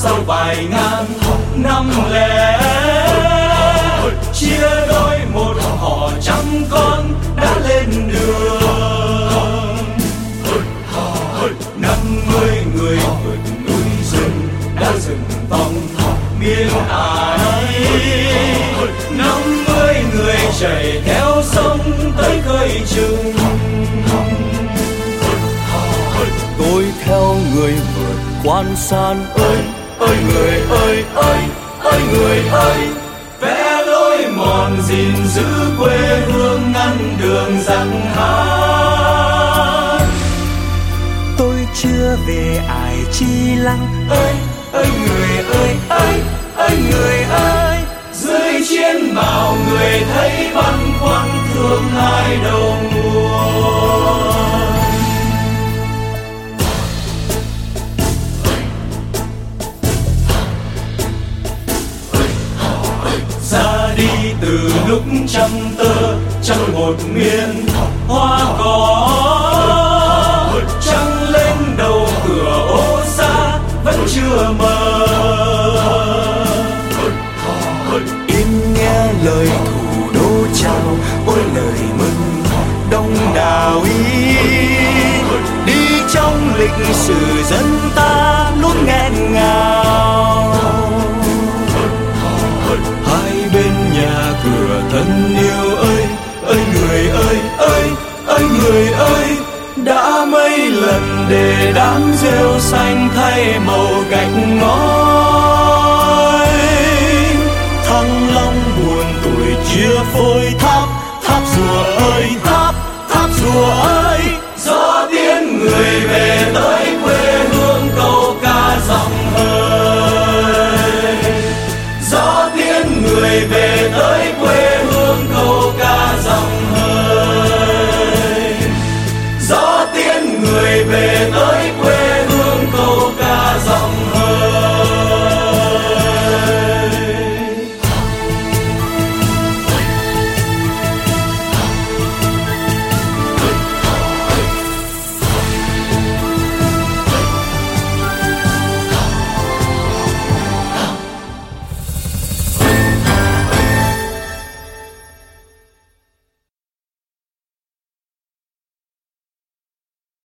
sau vài ngàn năm lẻ, chia đôi một họ trăm con đã lên đường. 50 người vượt núi rừng đã dựng vòng miền Ải, 50 người chạy theo sông tới khơi chừng. Tôi theo người vượt quan san ơi, ơi người ơi ơi, ơi người ơi, vẽ lối mòn gìn giữ quê hương ngăn đường giặc hát. tôi chưa về Ải Chi Lăng ơi, ơi người ơi ơi, ơi người ơi. Dưới chiến bào người thấy băn khoăn thương hai đầu nguồn. Ra đi từ lúc trăm tơ trong một miền hoa cỏ, trăng lên đầu cửa ô xa vẫn chưa mờ. Im nghe lời thủ đô chào, ôi lời mừng đông đảo ý. Đi trong lịch sử dân ta luôn nghẹn ngào, hai bên nhà cửa thân yêu ơi, ơi người ơi ơi, ơi người ơi. Đã mấy lần để đám rêu xanh thay màu gạch ngói, Thăng Long buồn tuổi chia phôi tháp, tháp rùa ơi tháp, tháp rùa ơi. gió tiến người về tới